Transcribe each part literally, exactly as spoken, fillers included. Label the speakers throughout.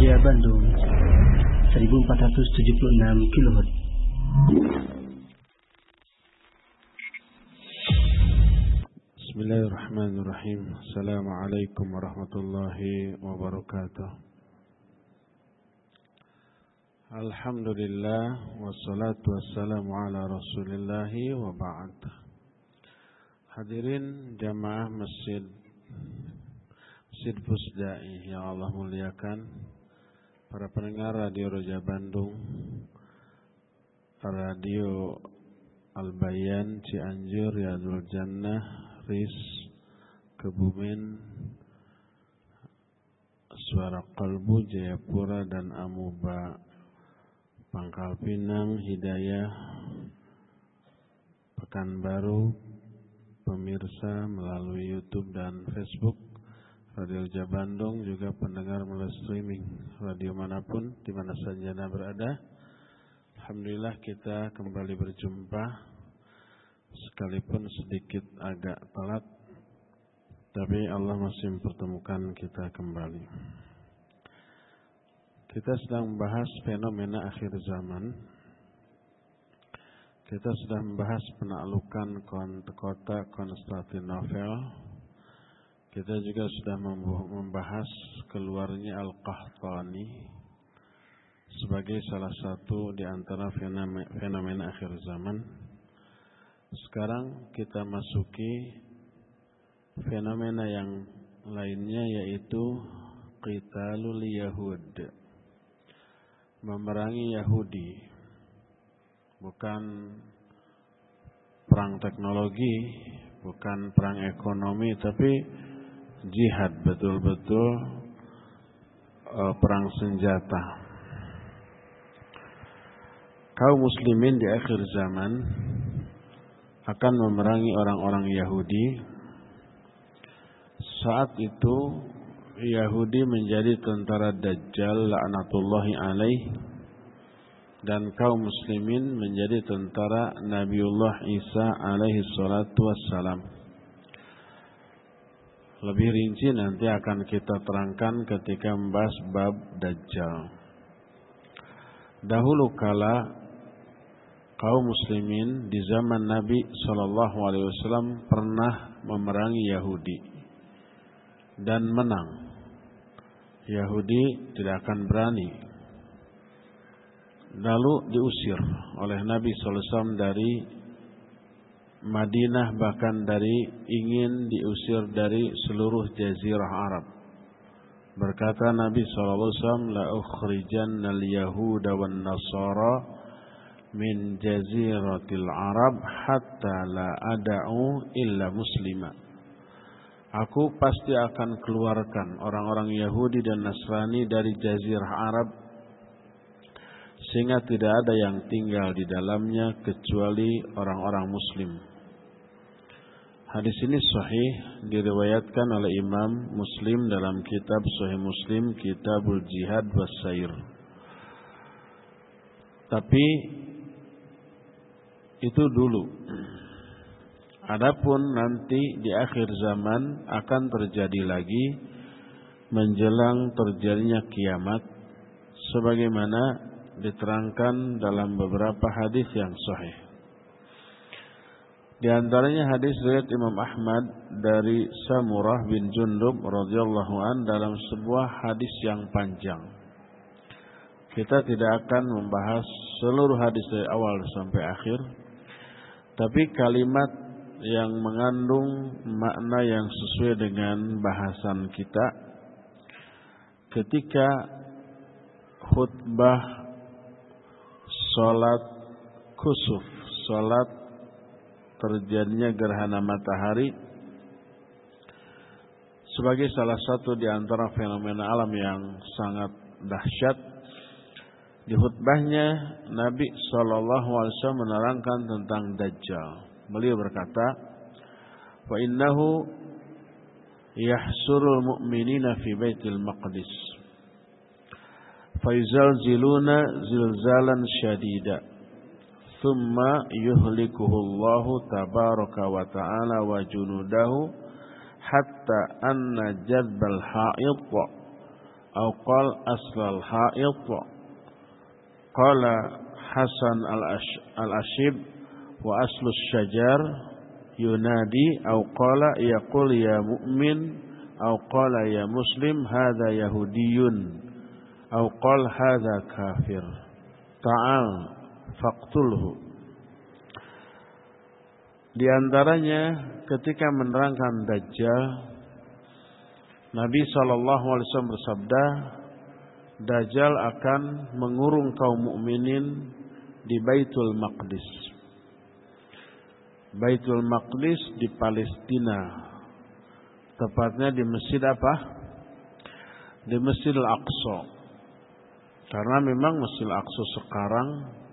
Speaker 1: Roja Bandung seribu empat ratus tujuh puluh enam kilohertz.
Speaker 2: Bismillahirrahmanirrahim. Assalamualaikum warahmatullahi wabarakatuh. Alhamdulillah wassalatu wassalamu ala rasulillahi wa ba'd. Hadirin jamaah masjid Masjid Fusdai yang Allah muliakan, para pendengar Radio Roja Bandung, Radio Al-Bayan, Cianjur, Riyadul Jannah, Ris, Kebumen, Suara Kalbu, Jayapura dan Amuba, Pangkal Pinang, Hidayah, Pekanbaru, pemirsa melalui YouTube dan Facebook Radio Roja Bandung, juga pendengar melalui streaming radio manapun di mana saja Anda berada. Alhamdulillah kita kembali berjumpa, sekalipun sedikit agak telat, tapi Allah masih mempertemukan kita kembali. Kita sedang membahas fenomena akhir zaman. Kita sudah membahas penaklukan kota Konstantinopel. Kita juga sudah membahas keluarnya Al-Qahtani sebagai salah satu di antara fenomena, fenomena akhir zaman. Sekarang kita masuki fenomena yang lainnya, yaitu Qitalul Yahud, memerangi Yahudi. Bukan perang teknologi, bukan perang ekonomi, tapi jihad, betul-betul uh, perang senjata. Kaum muslimin di akhir zaman akan memerangi orang-orang Yahudi. Saat itu Yahudi menjadi tentara Dajjal laknatullahi alaih, dan kaum muslimin menjadi tentara Nabiullah Isa alaihi salatu wassalam. Lebih rinci nanti akan kita terangkan ketika membahas bab Dajjal. Dahulu kala kaum muslimin di zaman Nabi shallallahu alaihi wasallam pernah memerangi Yahudi dan menang. Yahudi tidak akan berani. Lalu diusir oleh Nabi shallallahu alaihi wasallam dari Madinah, bahkan dari ingin diusir dari seluruh jazirah Arab. Berkata Nabi shallallahu alaihi wasallam, la ukhrijanna al-yahuda wan nasara min jaziratil Arab hatta la ada'u illa muslima. Aku pasti akan keluarkan orang-orang Yahudi dan Nasrani dari jazirah Arab, sehingga tidak ada yang tinggal di dalamnya kecuali orang-orang muslim. Hadis ini sahih, diriwayatkan oleh Imam Muslim dalam kitab Sahih Muslim, Kitabul Jihad Wassair. Tapi itu dulu. Adapun nanti di akhir zaman akan terjadi lagi menjelang terjadinya kiamat, sebagaimana diterangkan dalam beberapa hadis yang sahih. Di antaranya hadis riwayat Imam Ahmad dari Samurah bin Jundub radhiyallahu an dalam sebuah hadis yang panjang. Kita tidak akan membahas seluruh hadis dari awal sampai akhir, tapi kalimat yang mengandung makna yang sesuai dengan bahasan kita ketika khutbah salat kusuf, salat terjadinya gerhana matahari, sebagai salah satu di antara fenomena alam yang sangat dahsyat. Di khutbahnya Nabi shallallahu alaihi wasallam menerangkan tentang Dajjal. Beliau berkata, wa innahu yahsurul mu'minina fi baitil maqdis fayzalziluna zilzalan syadida thumma yuhlikuhu Allahu tabaraka wa ta'ala wa junudahu hatta anna jadbal ha'id aw qala aslal haid. Qala Hasan al-Ashib wa aslus syajar yunadi aw qala yaqul ya mu'min aw qala ya muslim hadza yahudiyun aw qala hadza kafir ta'al faqtulhu. Di antaranya ketika menerangkan Dajjal, Nabi shallallahu alaihi wasallam bersabda, Dajjal akan mengurung kaum mukminin di Baitul Maqdis. Baitul Maqdis di Palestina, tepatnya di Masjid apa? Di Masjid Al-Aqsa. Karena memang Masjid Al-Aqsa sekarang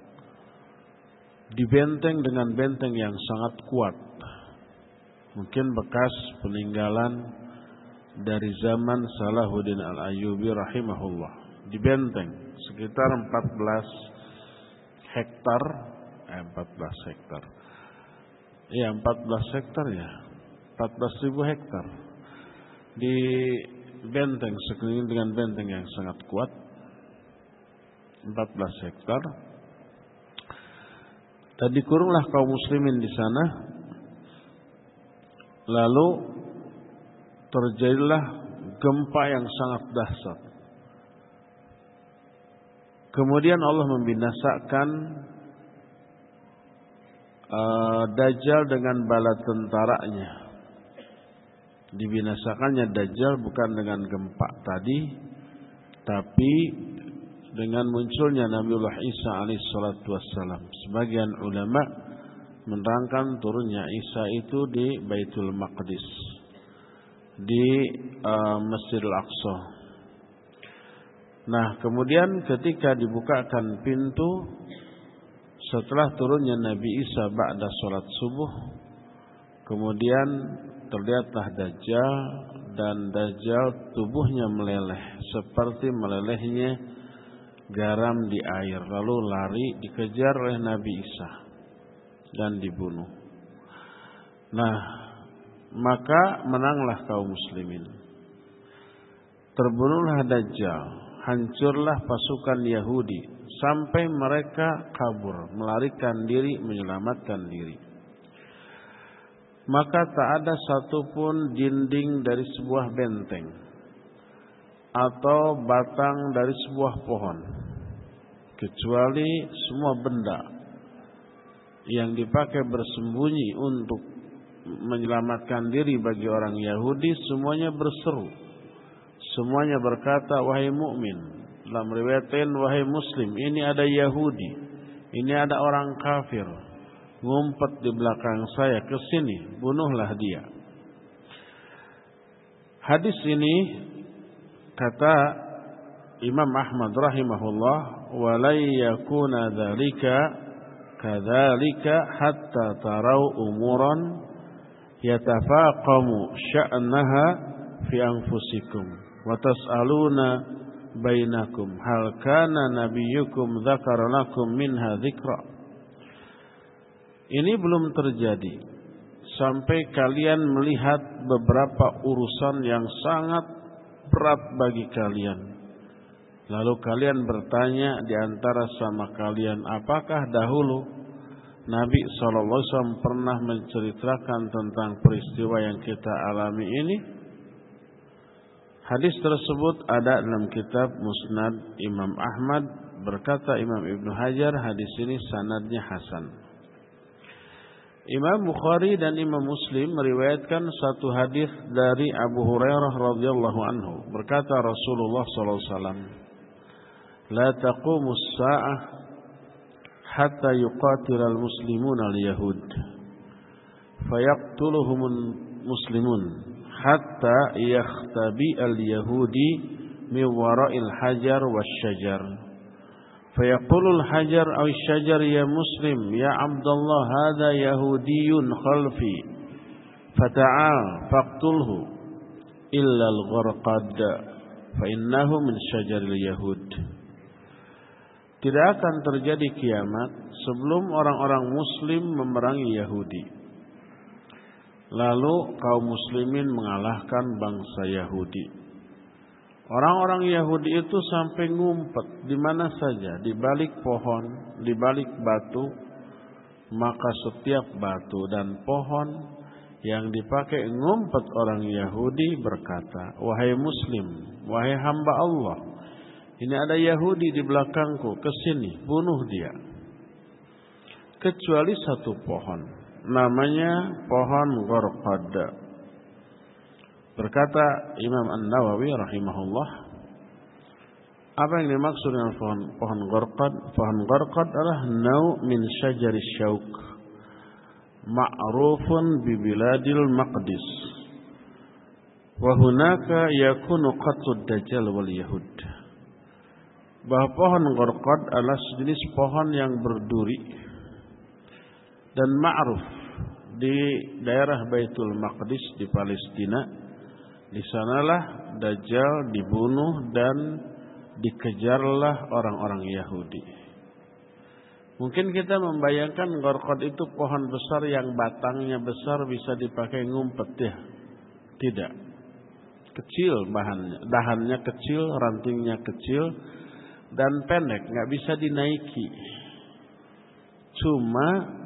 Speaker 2: dibenteng dengan benteng yang sangat kuat. Mungkin bekas peninggalan dari zaman Salahuddin Al-Ayyubi rahimahullah. Dibenteng sekitar empat belas hektar, eh, empat belas hektar. Iya, empat belas hektar ya. empat belas ribu hektar. Di benteng sekeliling dengan benteng yang sangat kuat. empat belas hektar. Dan dikurunglah kaum muslimin di sana. Lalu terjadilah gempa yang sangat dahsyat. Kemudian Allah membinasakan uh, Dajjal dengan bala tentaranya. Dibinasakannya Dajjal bukan dengan gempa tadi, tapi dengan munculnya Nabiullah Isa alaihi salatu wassalam. Sebagian ulama menerangkan turunnya Isa itu di Baitul Maqdis, di uh, Masjid Al-Aqsa. Nah, kemudian ketika dibukakan pintu setelah turunnya Nabi Isa ba'da salat subuh, kemudian terlihatlah Dajjal, dan Dajjal tubuhnya meleleh seperti melelehnya garam di air, lalu lari dikejar oleh Nabi Isa dan dibunuh. Nah, maka menanglah kaum muslimin. Terbunuhlah Dajjal, hancurlah pasukan Yahudi sampai mereka kabur, melarikan diri, menyelamatkan diri. Maka tak ada satupun dinding dari sebuah benteng atau batang dari sebuah pohon, kecuali semua benda yang dipakai bersembunyi untuk menyelamatkan diri bagi orang Yahudi, semuanya berseru, semuanya berkata, wahai mukmin. Dalam riwayat lain, wahai muslim, ini ada Yahudi, ini ada orang kafir, ngumpet di belakang saya, ke sini, bunuhlah dia. Hadis ini kata Imam Ahmad rahimahullah, walai yakuna dzalika kadzalika hatta tarau umuran yatafaqamu sya'naha fi anfusikum wa tas'aluna bainakum hal kana nabiyyukum dzakara lakum minha dzikra. Ini belum terjadi sampai kalian melihat beberapa urusan yang sangat berat bagi kalian. Lalu kalian bertanya di antara sama kalian, apakah dahulu Nabi shallallahu alaihi wasallam pernah menceritakan tentang peristiwa yang kita alami ini? Hadis tersebut ada dalam kitab Musnad Imam Ahmad. Berkata Imam Ibnu Hajar, hadis ini sanadnya hasan. Imam Bukhari dan Imam Muslim meriwayatkan satu hadis dari Abu Hurairah radhiyallahu anhu. Berkata Rasulullah sallallahu alaihi wasallam, "La taqumu as-sa'ah hatta yuqatil al-muslimuna al-yahud, fayaqtuluhum al-muslimun hatta yakhtabi al-yahudi min wara'il hajar wasyajar." فيقول الحجر أو الشجر يا مسلم يا عبد الله هذا يهودي خلفي فتعال فاقتله إلا الغرقد فإنه من شجر اليهود. Tidak akan terjadi kiamat sebelum orang-orang muslim memerangi Yahudi, lalu kaum muslimin mengalahkan bangsa Yahudi. Orang-orang Yahudi itu sampai ngumpet di mana saja, di balik pohon, di balik batu. Maka setiap batu dan pohon yang dipakai ngumpet orang Yahudi berkata, "Wahai Muslim, wahai hamba Allah, ini ada Yahudi di belakangku, kesini, bunuh dia." Kecuali satu pohon, namanya pohon Gharqad. Berkata Imam An-Nawawi rahimahullah, apa yang dimaksud dengan pohon, pohon Gharqad? Pohon Gharqad adalah nau' min syajaris syauk, ma'rufun bi biladil maqdis, wa hunaka yakunu qatlud dajjal wal yahud. Bahwa pohon Gharqad adalah sejenis pohon yang berduri dan ma'ruf di daerah Baitul Maqdis di Palestina. Di sanalah Dajjal dibunuh dan dikejarlah orang-orang Yahudi. Mungkin kita membayangkan Gharqad itu pohon besar yang batangnya besar bisa dipakai ngumpet ya. Tidak. Kecil bahannya, dahannya kecil, rantingnya kecil dan pendek, nggak bisa dinaiki. Cuma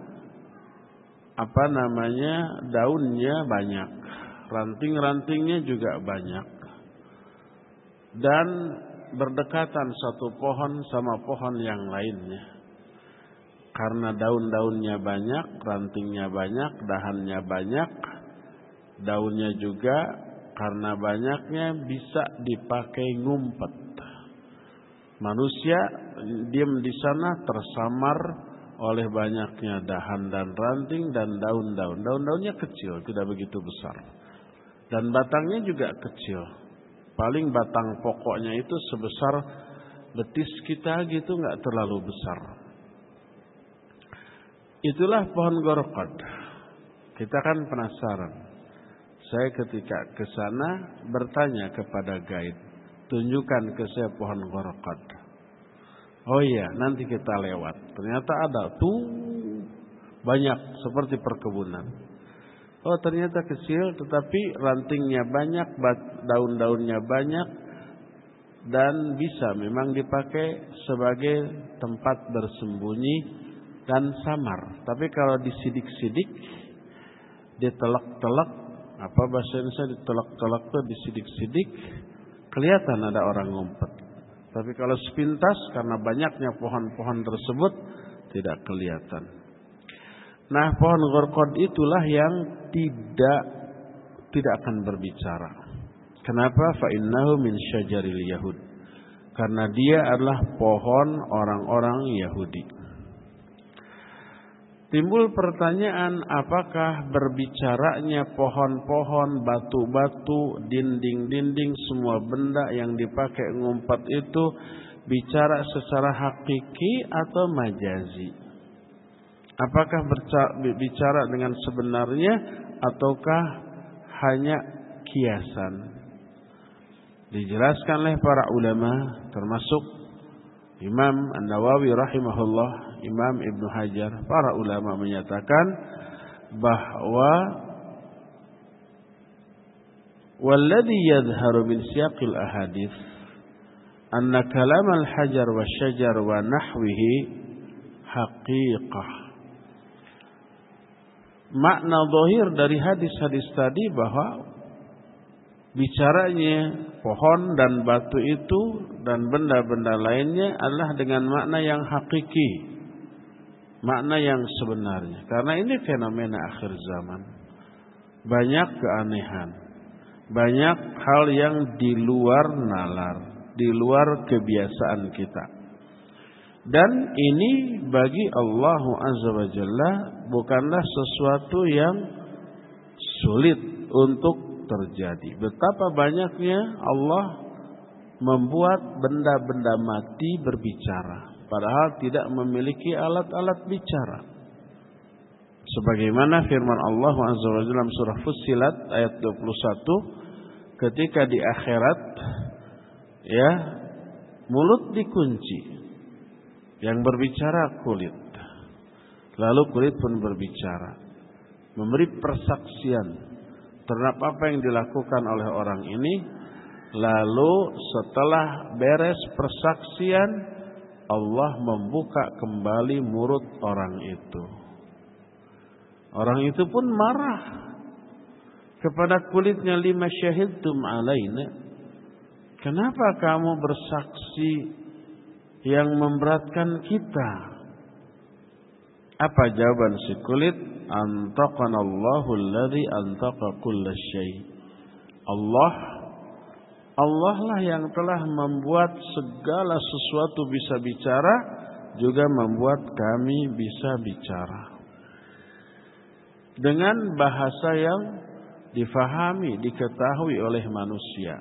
Speaker 2: apa namanya, daunnya banyak, ranting-rantingnya juga banyak, dan berdekatan satu pohon sama pohon yang lainnya. Karena daun-daunnya banyak, rantingnya banyak, dahannya banyak, daunnya juga karena banyaknya bisa dipakai ngumpet. Manusia diam di sana tersamar oleh banyaknya dahan dan ranting dan daun-daun. Daun-daunnya kecil, tidak begitu besar. Dan batangnya juga kecil. Paling batang pokoknya itu sebesar betis kita gitu, nggak terlalu besar. Itulah pohon Gharqad. Kita kan penasaran. Saya ketika ke sana bertanya kepada guide, tunjukkan ke saya pohon Gharqad. Oh iya, nanti kita lewat. Ternyata ada tuh banyak seperti perkebunan. Oh ternyata kecil tetapi rantingnya banyak, daun-daunnya banyak, dan bisa memang dipakai sebagai tempat bersembunyi dan samar. Tapi kalau disidik-sidik, ditelak-telak, apa bahasa Indonesia, ditelak-telak tuh disidik-sidik, kelihatan ada orang ngumpet. Tapi kalau sepintas karena banyaknya pohon-pohon tersebut tidak kelihatan. Nah, pohon Gharqad itulah yang tidak tidak akan berbicara. Kenapa? Fa innahu min syajaril yahud. Karena dia adalah pohon orang-orang Yahudi. Timbul pertanyaan, apakah berbicaranya pohon-pohon, batu-batu, dinding-dinding, semua benda yang dipakai ngumpet itu bicara secara hakiki atau majazi? Apakah bicara dengan sebenarnya ataukah hanya kiasan? Dijelaskan oleh para ulama termasuk Imam An-Nawawi rahimahullah, Imam Ibnu Hajar, para ulama menyatakan bahwa walladhi yadhharu min siyaqil ahadits anna kalam al-hajar wa syajar wa nahwihi haqiqah. Makna zahir dari hadis-hadis tadi bahwa bicaranya pohon dan batu itu dan benda-benda lainnya adalah dengan makna yang hakiki, makna yang sebenarnya. Karena ini fenomena akhir zaman. Banyak keanehan, banyak hal yang di luar nalar, di luar kebiasaan kita. Dan ini bagi Allah Azza wa Jalla bukanlah sesuatu yang sulit untuk terjadi. Betapa banyaknya Allah membuat benda-benda mati berbicara, padahal tidak memiliki alat-alat bicara. Sebagaimana firman Allah Azza wa Jalla dalam surah Fussilat ayat dua puluh satu, ketika di akhirat ya mulut dikunci, yang berbicara kulit. Lalu kulit pun berbicara, memberi persaksian terhadap apa yang dilakukan oleh orang ini Lalu setelah beres persaksian, Allah membuka kembali mulut orang itu. Orang itu pun marah kepada kulitnya, lima syahidtum alaina, kenapa kamu bersaksi yang memberatkan kita? Apa jawaban si kulit? Antaqanallahu alladzi antaqa kullasyai. Allah Allah lah yang telah membuat segala sesuatu bisa bicara, juga membuat kami bisa bicara dengan bahasa yang difahami, diketahui oleh manusia.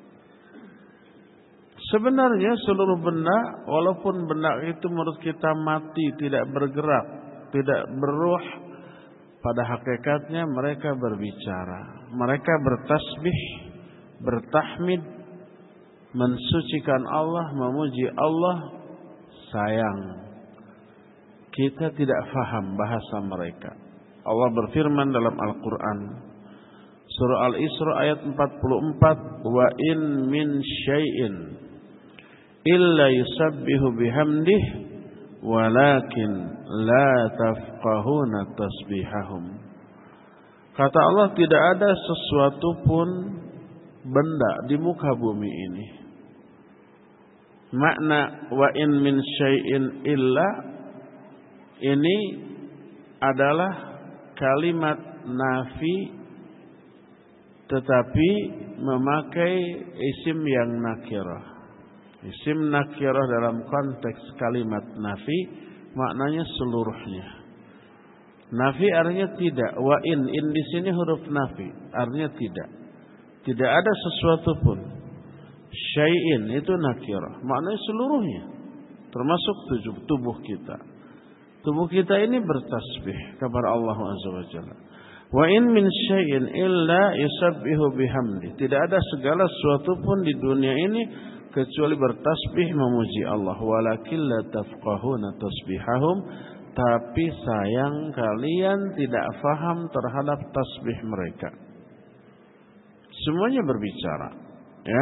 Speaker 2: Sebenarnya seluruh benda, walaupun benda itu menurut kita mati, tidak bergerak, tidak berruh, pada hakikatnya mereka berbicara. Mereka bertasbih, bertahmid, mensucikan Allah, memuji Allah. Sayang, kita tidak faham bahasa mereka. Allah berfirman dalam Al-Quran, surah Al-Isra ayat empat puluh empat, wa in min syai'in illa yusabbihu bihamdih walakin la tafqahuna tasbihahum. Kata Allah, tidak ada sesuatu pun benda di muka bumi ini. Makna wa in min syai'in illa ini adalah kalimat nafi tetapi memakai isim yang nakirah. Isim nakirah dalam konteks kalimat nafi maknanya seluruhnya. Nafi artinya tidak. Wa in, in di sini huruf nafi artinya tidak. Tidak ada sesuatu pun. Syai'in itu nakirah, maknanya seluruhnya, termasuk tubuh kita. Tubuh kita ini bertasbih kepada Allah Azza wa Jalla. Wa in min syai'in illa yusabbihu bihamdi. Tidak ada segala sesuatu pun di dunia ini kecuali bertasbih memuji Allah. Walakin la tafqahuna tasbihahum, tapi sayang kalian tidak faham terhadap tasbih mereka. Semuanya berbicara, ya.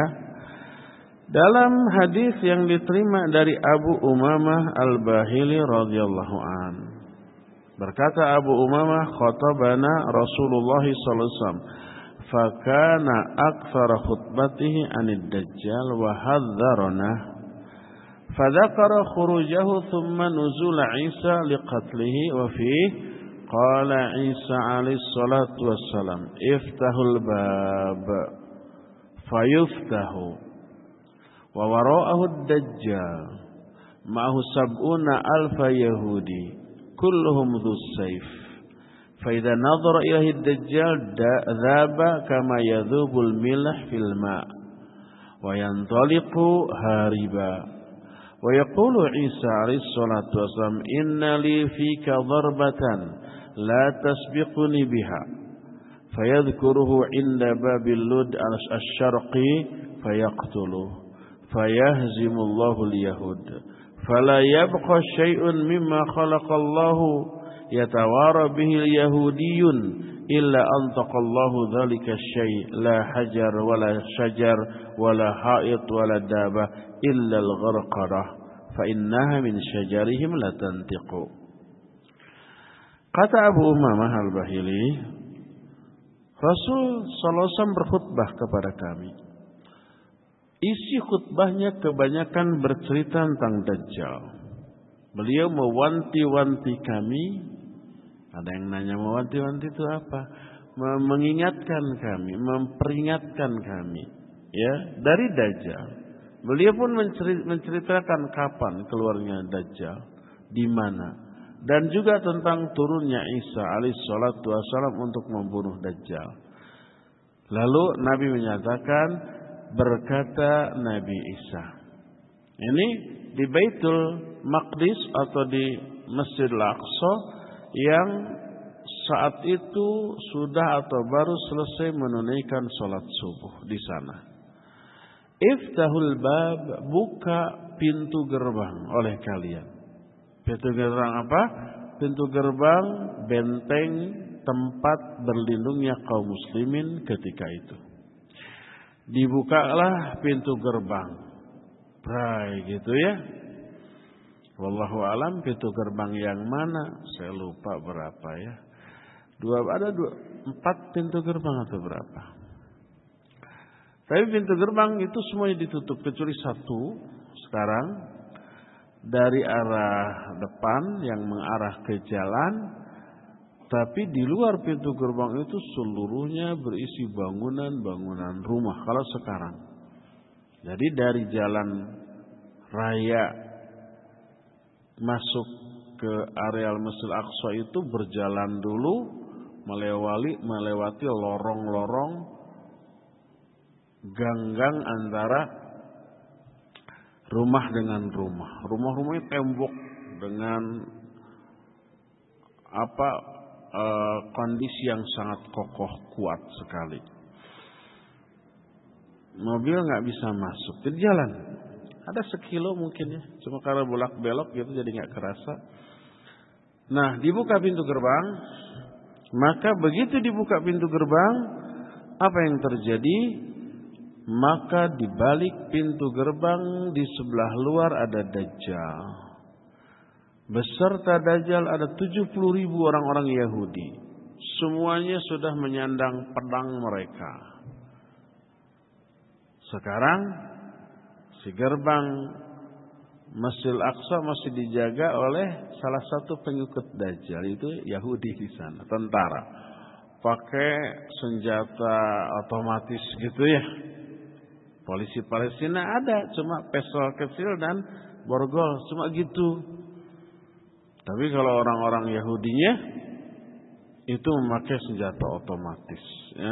Speaker 2: Dalam hadis yang diterima dari Abu Umamah Al-Bahili radhiyallahu an, berkata Abu Umamah, khatabana Rasulullah sallallahu alaihi wasallam, fakana aktsara khutbatihi anid dajjal wa hadzarana, fadzakara khurujahu thumma nuzul Isa liqatlihi wa fihi qala Isa alaihi salatu wassalam iftahul bab fayuftahu wa wara'ahu ad-dajjal ma'ahu sab'una alfa yahudi kulluhum dhus sayf fa idza nadhara ilahi ad-dajjal dhaba kama yadhubul milah fil ma' wa yantaliqu hariba wa yaqulu Isa alaihi salatu wassalam inna li fika darbatan la tasbiquni biha fayadhkuruhu inda babil lud al-syarqi fayaqtuluhu fayahzimullahu al-yahud fala yabqa syai'un mimma khalaqallahu yatawara bihi al-yahudiyyun illa antaqallahu dhalika syai' la hajar wala syajar wala ha'it wala daba illa al-gharqarah fa innaha min syajarihim la tantiqu. Kata Abu Umamah Al-Bahili, Rasul sallallahu alaihi wasallam berkhutbah kepada kami. Isi khutbahnya kebanyakan bercerita tentang Dajjal. Beliau mewanti-wanti kami. Ada yang nanya mewanti-wanti itu apa? Mengingatkan kami, memperingatkan kami, ya, dari Dajjal. Beliau pun menceritakan kapan keluarnya Dajjal, di mana, dan juga tentang turunnya Isa alaihi salatu wassalam untuk membunuh Dajjal. Lalu Nabi menyatakan, berkata Nabi Isa, ini di Baitul Maqdis atau di Masjidil Aqsa yang saat itu sudah atau baru selesai menunaikan salat subuh di sana. Iftahul bab, buka pintu gerbang oleh kalian. Pintu gerbang apa? Pintu gerbang benteng tempat berlindungnya kaum muslimin ketika itu. Dibukalah pintu gerbang. Bray gitu ya. Wallahu alam pintu gerbang yang mana? Saya lupa berapa ya. Dua ada dua empat pintu gerbang atau berapa? Tapi pintu gerbang itu semuanya ditutup kecuali satu sekarang dari arah depan yang mengarah ke jalan. Tapi di luar pintu gerbang itu seluruhnya berisi bangunan-bangunan rumah kalau sekarang. Jadi dari jalan raya masuk ke areal Masjid Aqsa itu berjalan dulu melewati melewati lorong-lorong gang-gang antara rumah dengan rumah. Rumah-rumahnya tembok dengan apa e, kondisi yang sangat kokoh kuat sekali. Mobil nggak bisa masuk di jalan. Ada sekilo mungkin ya, cuma karena bolak belok gitu jadi nggak kerasa. Nah, dibuka pintu gerbang, maka begitu dibuka pintu gerbang, apa yang terjadi? Maka di balik pintu gerbang di sebelah luar ada Dajjal. Beserta Dajjal ada tujuh puluh ribu orang-orang Yahudi. Semuanya sudah menyandang pedang mereka. Sekarang si gerbang Masjid Aqsa masih dijaga oleh salah satu pengikut Dajjal, itu Yahudi di sana, tentara. Pakai senjata otomatis gitu ya. Polisi Palestina ada, cuma pistol kecil dan borgol, cuma gitu. Tapi kalau orang-orang Yahudinya itu memakai senjata otomatis ya.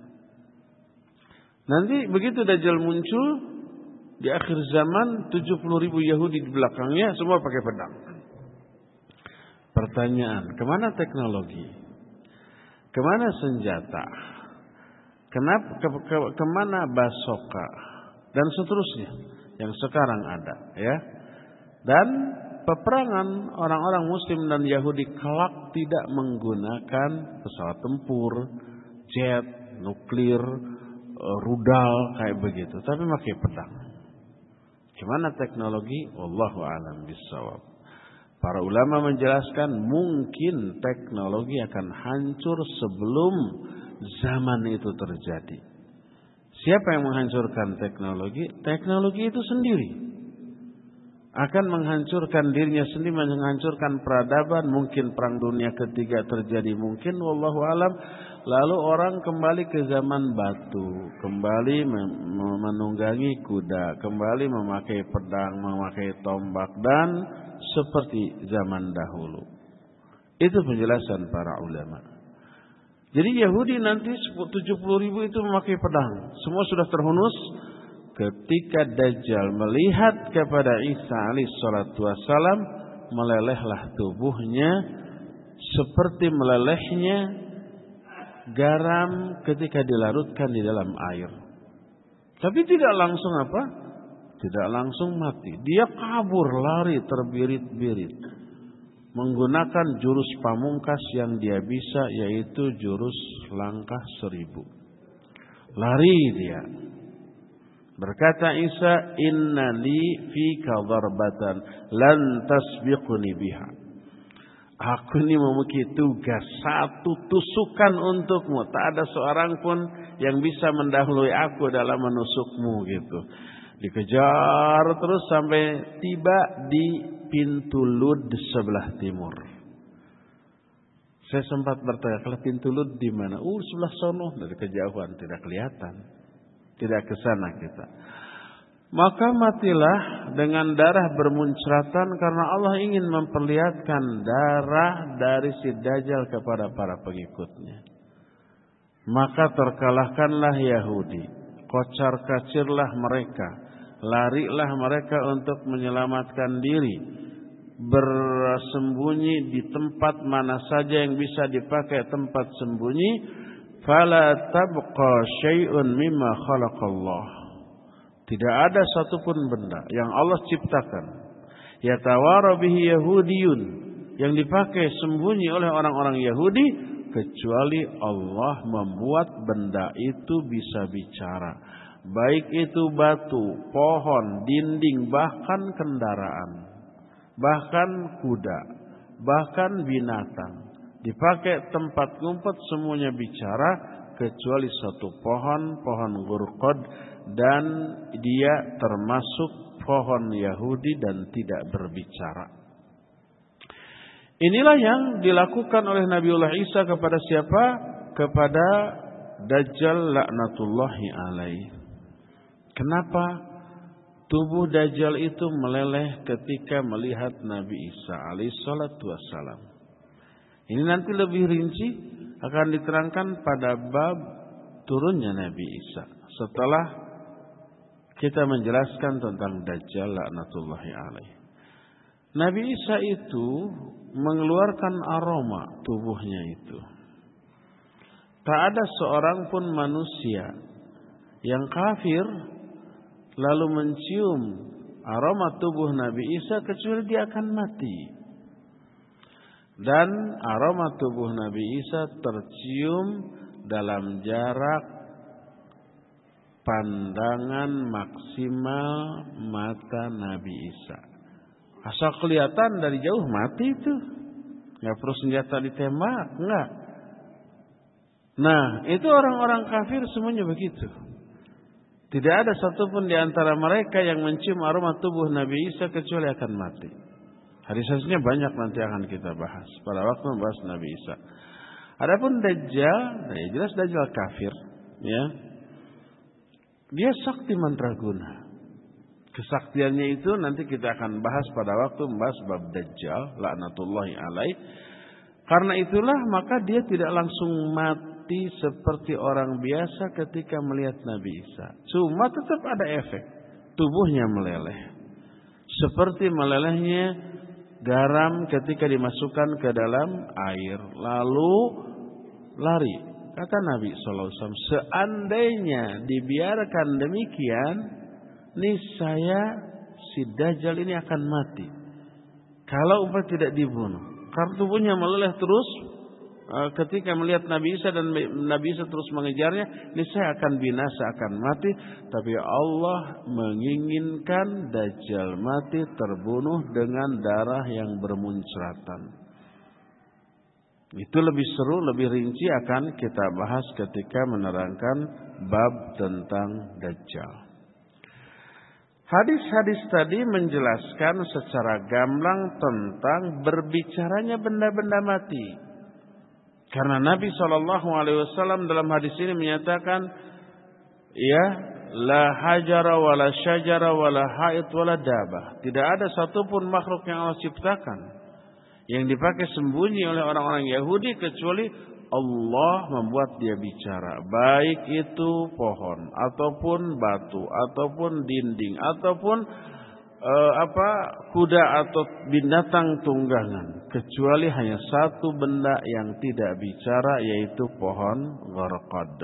Speaker 2: Nanti begitu Dajjal muncul di akhir zaman, tujuh puluh ribu Yahudi di belakangnya semua pakai pedang. Pertanyaan, kemana teknologi? Kemana senjata? Kenapa ke, ke, kemana basoka? Dan seterusnya yang sekarang ada ya. Dan peperangan orang-orang Muslim dan Yahudi kelak tidak menggunakan pesawat tempur, jet, nuklir, rudal kayak begitu, tapi pakai pedang. Gimana teknologi? Wallahu a'lam bishawab. Para ulama menjelaskan mungkin teknologi akan hancur sebelum zaman itu terjadi. Siapa yang menghancurkan teknologi? Teknologi itu sendiri akan menghancurkan dirinya sendiri, menghancurkan peradaban. Mungkin perang dunia ketiga terjadi, mungkin wallahu alam. Lalu orang kembali ke zaman batu, kembali menunggangi kuda, kembali memakai pedang, memakai tombak, dan seperti zaman dahulu. Itu penjelasan para ulama. Jadi Yahudi nanti tujuh puluh ribu itu memakai pedang. Semua sudah terhunus. Ketika Dajjal melihat kepada Isa alaihissalatu wassalam, melelehlah tubuhnya seperti melelehnya garam ketika dilarutkan di dalam air. Tapi tidak langsung apa? Tidak langsung mati. Dia kabur, lari terbirit-birit, menggunakan jurus pamungkas yang dia bisa, yaitu jurus langkah seribu. Lari dia. Berkata Isa, "Inna li fika dharbatan lan tasbiquni biha." Aku ini memiliki tugas, satu tusukan untukmu. Tak ada seorang pun yang bisa mendahului aku dalam menusukmu gitu. Dikejar terus sampai tiba di pintu Lud sebelah timur. Saya sempat bertanya, kalau pintu Lud di mana? Uh, sebelah sono. Dari kejauhan tidak kelihatan. Tidak ke sana kita. Maka matilah dengan darah bermuncratan karena Allah ingin memperlihatkan darah dari si Dajjal kepada para pengikutnya. Maka terkalahkanlah Yahudi, kocar kacirlah mereka, larilah mereka untuk menyelamatkan diri, bersembunyi di tempat mana saja yang bisa dipakai tempat sembunyi. Fala tabqa syai'un mimma khalaqallah. Tidak ada satupun benda yang Allah ciptakan, yatawara bihi yahudiyun, yang dipakai sembunyi oleh orang-orang Yahudi, kecuali Allah membuat benda itu bisa bicara. baik itu batu, pohon, dinding, bahkan kendaraan, bahkan kuda, bahkan binatang, dipakai tempat ngumpet, semuanya bicara kecuali satu pohon, pohon Ghurqad, dan dia termasuk pohon Yahudi dan tidak berbicara. Inilah yang dilakukan oleh Nabiullah Isa kepada siapa? Kepada Dajjal laknatullahi alaih. Kenapa tubuh Dajjal itu meleleh ketika melihat Nabi Isa alaihi salatu wassalam? Ini nanti lebih rinci akan diterangkan pada bab turunnya Nabi Isa, setelah kita menjelaskan tentang Dajjal laknatullahi alaih. Nabi Isa itu mengeluarkan aroma tubuhnya itu. Tak ada seorang pun manusia yang kafir lalu mencium aroma tubuh Nabi Isa kecuali dia akan mati. Dan aroma tubuh Nabi Isa tercium dalam jarak pandangan maksimal mata Nabi Isa. Asal kelihatan dari jauh mati itu. Nggak perlu senjata ditembak, enggak. Nah, itu orang-orang kafir semuanya begitu. Tidak ada satupun di antara mereka yang mencium aroma tubuh Nabi Isa kecuali akan mati. Hadis-hadisnya banyak, nanti akan kita bahas pada waktu membahas Nabi Isa. Adapun Dajjal, nah ya jelas Dajjal kafir, ya. Dia sakti mandraguna. Kesaktiannya itu nanti kita akan bahas pada waktu membahas bab Dajjal laknatullahi alaih. Karena itulah maka dia tidak langsung mati seperti orang biasa ketika melihat Nabi Isa. Cuma tetap ada efek. Tubuhnya meleleh. Seperti melelehnya garam ketika dimasukkan ke dalam air. Lalu lari. Kata Nabi shallallahu alaihi wasallam, seandainya dibiarkan demikian, niscaya si Dajjal ini akan mati. Kalau umpamanya tidak dibunuh. Karena tubuhnya meleleh terus ketika melihat Nabi Isa dan Nabi Isa terus mengejarnya, niscaya akan binasa, akan mati. Tapi Allah menginginkan Dajjal mati terbunuh dengan darah yang bermuncratan. Itu lebih seru, lebih rinci akan kita bahas ketika menerangkan bab tentang Dajjal. Hadis-hadis tadi menjelaskan secara gamblang tentang berbicaranya benda-benda mati. Karena Nabi shallallahu alaihi wasallam dalam hadis ini menyatakan, ya, la hajara wala syajara wala haid wala dabah. Tidak ada satupun makhluk yang Allah ciptakan yang dipakai sembunyi oleh orang-orang Yahudi kecuali Allah membuat dia bicara, baik itu pohon ataupun batu ataupun dinding ataupun eh, apa kuda atau binatang tunggangan, kecuali hanya satu benda yang tidak bicara, yaitu pohon Ghurqad.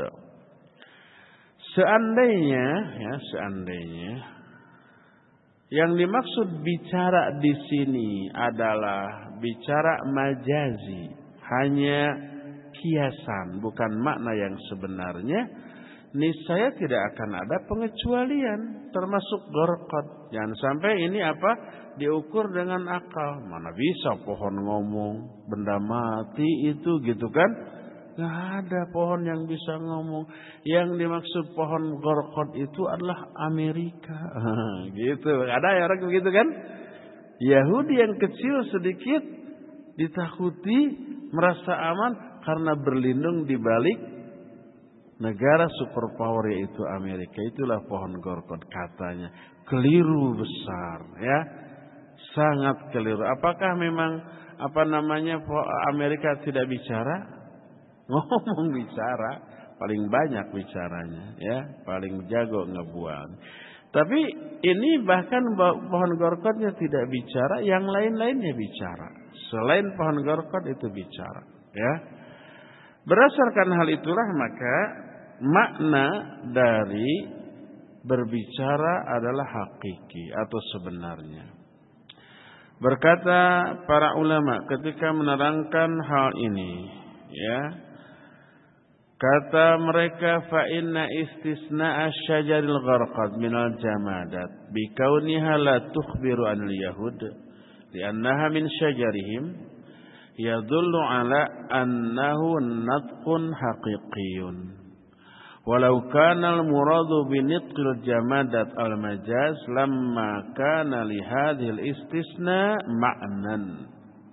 Speaker 2: Seandainya ya seandainya yang dimaksud bicara di sini adalah bicara majazi, hanya kiasan, bukan makna yang sebenarnya, niscaya tidak akan ada pengecualian termasuk Ghurqad. Jangan sampai ini apa diukur dengan akal. Mana bisa pohon ngomong, benda mati itu gitu kan? Nggak ada pohon yang bisa ngomong. Yang dimaksud pohon Ghurqad itu adalah Amerika. Gitu. Ada ya orang begitu kan? Yahudi yang kecil sedikit ditakuti, merasa aman karena berlindung di balik negara superpower yaitu Amerika. Itulah pohon Ghurqad katanya. Keliru besar ya. Sangat keliru. Apakah memang apa namanya Amerika tidak bicara? Ngomong bicara, paling banyak bicaranya ya, paling jago ngebuang. Tapi ini bahkan pohon Ghurqadnya tidak bicara, yang lain-lainnya bicara. Selain pohon Ghurqad itu bicara ya. Berdasarkan hal itulah maka makna dari berbicara adalah hakiki atau sebenarnya. Berkata para ulama ketika menerangkan hal ini, ya, Kata mereka, fa inna istisna'a syajaril gharqad minal jamadat bikauniha la tukhbiru anil yahud li'annaha min syajarihim yadullu ala annahu natqun haqiqiyun walau kana al-muradu binitqil jamadat al-majaz lamma kana li hadhil istisna ma'nan.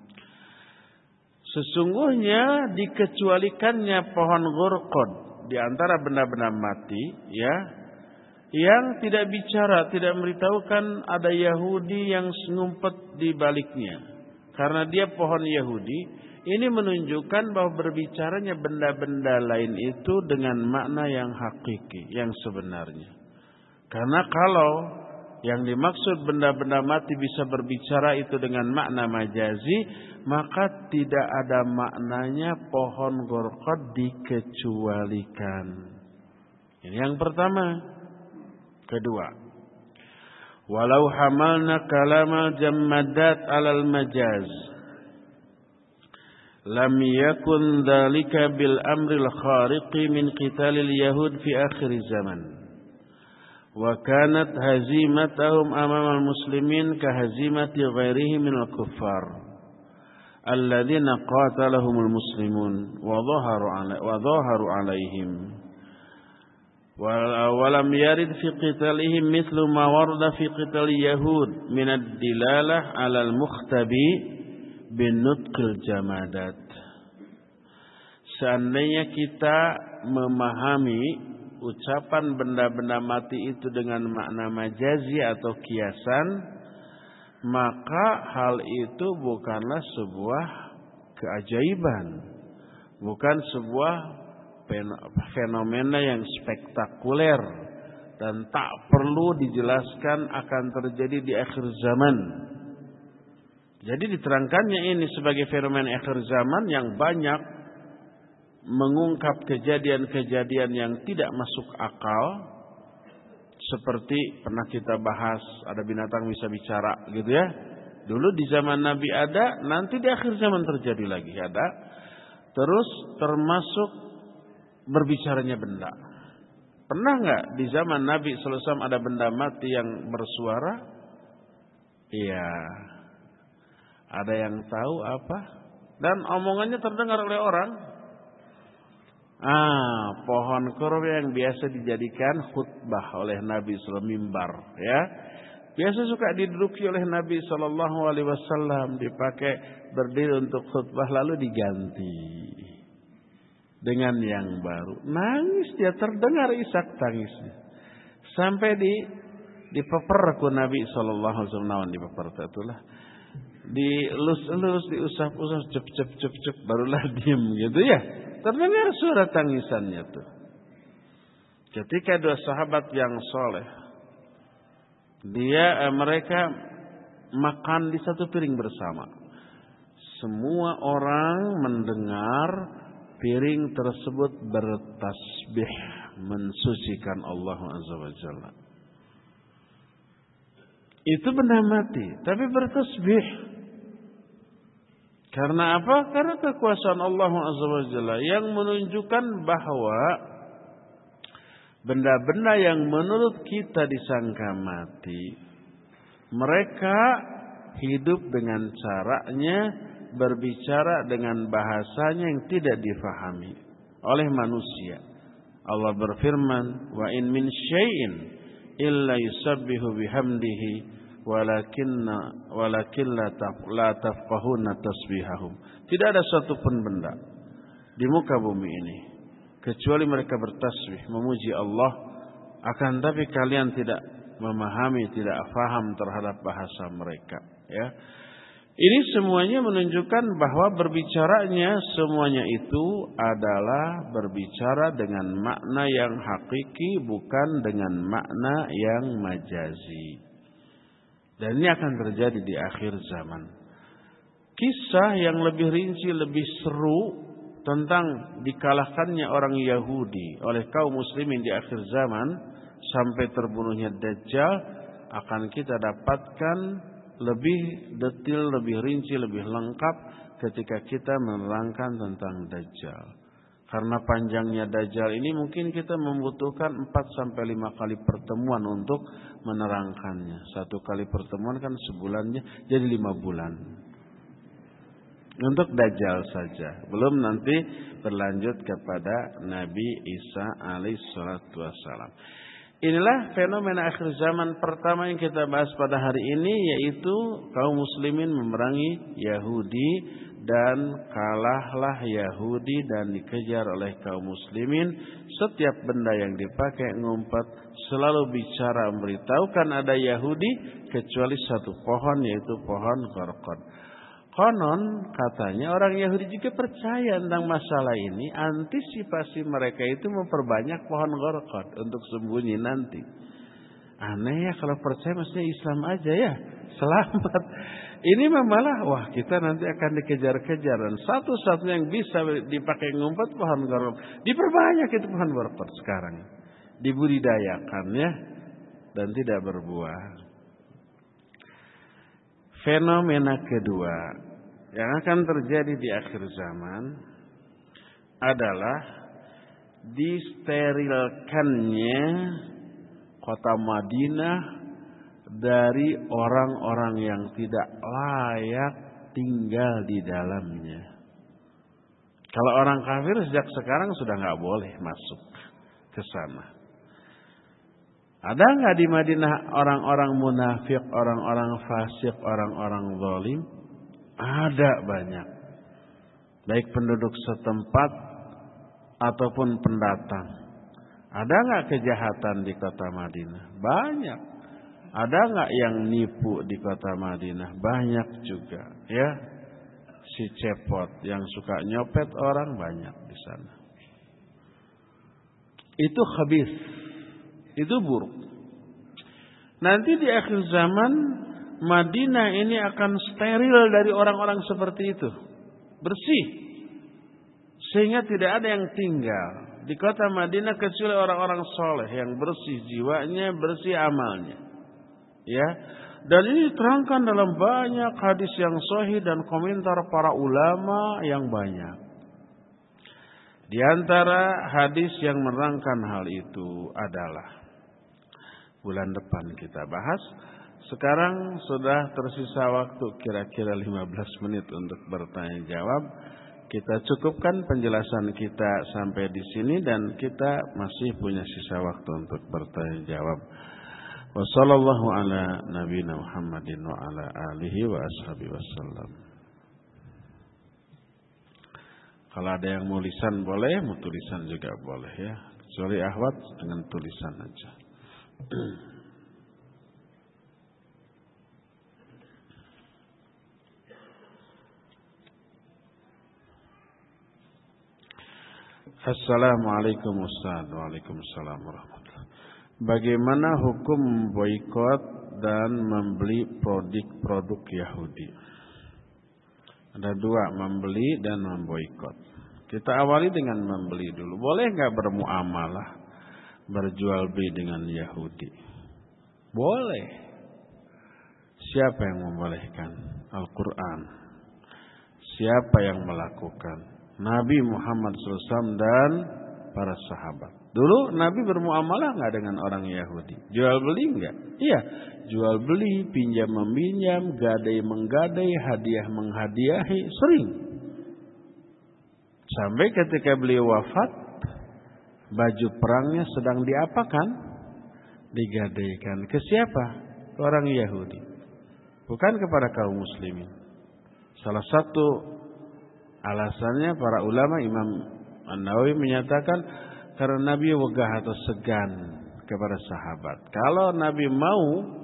Speaker 2: Sesungguhnya dikecualikannya pohon gharqad di antara benda-benda mati, ya, yang tidak bicara, tidak memberitahukan ada Yahudi yang ngumpet di baliknya. Karena dia pohon Yahudi, ini menunjukkan bahwa berbicaranya benda-benda lain itu dengan makna yang hakiki, yang sebenarnya. Karena kalau yang dimaksud benda-benda mati bisa berbicara itu dengan makna majazi, maka tidak ada maknanya pohon gharqad dikecualikan. Ini yang pertama. Kedua, walau hamalna kalamal jammadat alal majaz lam yakun dhalika bil amril khariqi min qitalil yahud fi akhir zaman. Wa kanat hazimatahum amamal muslimin kahazimati ghairihim minal kuffar alladzina qatalahumul muslimun wa dhaharu ala wa dhaharu alaihim wa lam yarid fi qitalihim mithlu ma warada fi qital yahud min ad-dilalah ala al-mukhtabi bin nutqil jamadat. Seandainya kita memahami ucapan benda-benda mati itu dengan makna majazi atau kiasan, maka hal itu bukanlah sebuah keajaiban, bukan sebuah fenomena yang spektakuler dan tak perlu dijelaskan akan terjadi di akhir zaman. Jadi diterangkannya ini sebagai fenomena akhir zaman yang banyak mengungkap kejadian-kejadian yang tidak masuk akal, seperti pernah kita bahas ada binatang bisa bicara gitu ya. Dulu di zaman Nabi ada, nanti di akhir zaman terjadi lagi ada. Terus termasuk berbicaranya benda. Pernah nggak di zaman Nabi sallallahu alaihi wasallam ada benda mati yang bersuara? Iya. Ada yang tahu apa? Dan omongannya terdengar oleh orang. Ah, pohon kurma yang biasa dijadikan khutbah oleh Nabi sallallahu alaihi wasallam, mimbar, ya. Biasa suka diduduki oleh Nabi sallallahu alaihi wasallam, dipakai berdiri untuk khutbah lalu diganti dengan yang baru. Nangis dia, terdengar isak tangisnya. Sampai di dipeper ku Nabi sallallahu alaihi wasallam, dipeper itulah. Dielus-elus, diusap-usap, cep-cep-cep-cep, barulah diem gitu ya. Terdengar suara tangisannya tuh. Ketika dua sahabat yang soleh, dia eh, mereka makan di satu piring bersama. Semua orang mendengar piring tersebut bertasbih, mensucikan Allah Azza wa Jalla. Itu benda mati, tapi bertasbih. Karena apa? Karena kekuasaan Allah Azza wa Jalla yang menunjukkan bahwa benda-benda yang menurut kita disangka mati, mereka hidup dengan caranya, berbicara dengan bahasanya yang tidak difahami oleh manusia. Allah berfirman, "Wa in min syai'in illa yusabbihu bihamdihi walakinna walakin la tafqahuna tasbihahum." Tidak ada satupun benda di muka bumi ini kecuali mereka bertasbih, memuji Allah, akan tapi kalian tidak memahami, tidak faham terhadap bahasa mereka, ya. Ini semuanya menunjukkan bahwa berbicaranya semuanya itu adalah berbicara dengan makna yang hakiki, bukan dengan makna yang majazi. Dan ini akan terjadi di akhir zaman. Kisah yang lebih rinci, lebih seru tentang dikalahkannya orang Yahudi oleh kaum muslimin di akhir zaman sampai terbunuhnya Dajjal akan kita dapatkan lebih detil, lebih rinci, lebih lengkap ketika kita menerangkan tentang Dajjal. Karena panjangnya Dajjal ini mungkin kita membutuhkan empat sampai lima kali pertemuan untuk menerangkannya. Satu kali pertemuan kan sebulannya jadi lima bulan. Untuk Dajjal saja. Belum nanti berlanjut kepada Nabi Isa alaihi salatu wassalam. Inilah fenomena akhir zaman pertama yang kita bahas pada hari ini, yaitu kaum muslimin memerangi Yahudi dan kalahlah Yahudi dan dikejar oleh kaum muslimin. Setiap benda yang dipakai ngumpet selalu bicara memberitahukan ada Yahudi kecuali satu pohon, yaitu pohon Qarqad. Konon katanya orang Yahudi juga percaya tentang masalah ini. Antisipasi mereka itu memperbanyak pohon Qarqad untuk sembunyi nanti. Aneh ya, kalau percaya mestinya Islam aja ya, selamat. Ini malah wah kita nanti akan dikejar-kejar, dan satu-satunya yang bisa dipakai ngumpet pohon Qarqad. Diperbanyak itu pohon Qarqad sekarang, dibudidayakan ya, dan tidak berbuah. Fenomena kedua yang akan terjadi di akhir zaman adalah disterilkannya kota Madinah dari orang-orang yang tidak layak tinggal di dalamnya. Kalau orang kafir sejak sekarang sudah nggak boleh masuk ke sana. Ada nggak di Madinah orang-orang munafik, orang-orang fasik, orang-orang zalim? Ada banyak. Baik penduduk setempat ataupun pendatang. Ada nggak kejahatan di kota Madinah? Banyak. Ada nggak yang nipu di kota Madinah? Banyak juga. Ya, si cepot yang suka nyopet orang banyak di sana. Itu khabith. Itu buruk. Nanti di akhir zaman Madinah ini akan steril dari orang-orang seperti itu. Bersih. Sehingga tidak ada yang tinggal di kota Madinah kecuali orang-orang soleh yang bersih jiwanya, bersih amalnya. Ya. Dan ini diterangkan dalam banyak hadis yang sahih dan komentar para ulama yang banyak. Di antara hadis yang menerangkan hal itu adalah bulan depan kita bahas. Sekarang sudah tersisa waktu kira-kira lima belas menit untuk bertanya jawab. Kita cukupkan penjelasan kita sampai di sini dan kita masih punya sisa waktu untuk bertanya jawab. Wassallallahu ala nabiyina Muhammadin wa ala alihi wa ashabihi wasallam. Kalau ada yang mau lisan boleh, mau tulisan juga boleh ya. Kecuali ahwat dengan tulisan aja. Assalamualaikum Ustaz. Waalaikumsalam warahmatullahi. Bagaimana hukum boikot dan membeli produk-produk Yahudi? Ada dua, membeli dan memboikot. Kita awali dengan membeli dulu. Boleh nggak bermuamalah, berjual beli dengan Yahudi? Boleh. Siapa yang membolehkan? Al-Quran. Siapa yang melakukan? Nabi Muhammad shallallahu alaihi wasallam dan para sahabat. Dulu Nabi bermuamalah nggak dengan orang Yahudi? Jual beli nggak? Iya, jual beli, pinjam meminjam, gadai menggadai, hadiah menghadiahi, sering. Sampai ketika beliau wafat, baju perangnya sedang diapakan? Digadaikan. Ke siapa? Ke orang Yahudi. Bukan kepada kaum muslimin. Salah satu alasannya para ulama, Imam An-Nawawi menyatakan karena Nabi wegah atau segan kepada sahabat. Kalau Nabi mau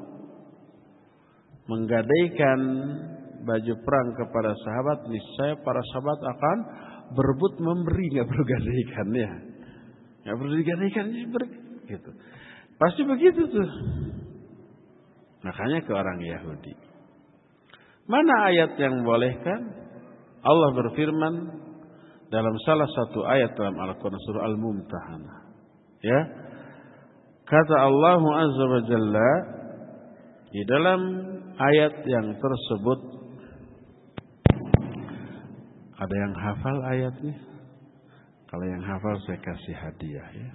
Speaker 2: menggadaikan baju perang kepada sahabat, niscaya para sahabat akan berebut memberi, nggak perlu gadaikan ya. Nggak perlu digadaikan gitu. Pasti begitu tuh. Makanya ke orang Yahudi. Mana ayat yang membolehkan? Allah berfirman dalam salah satu ayat dalam Al-Quran surah Al-Mumtahanah. Ya. Kata Allah Azza wa Jalla di dalam ayat yang tersebut, ada yang hafal ayatnya? Kalau yang hafal saya kasih hadiah ya.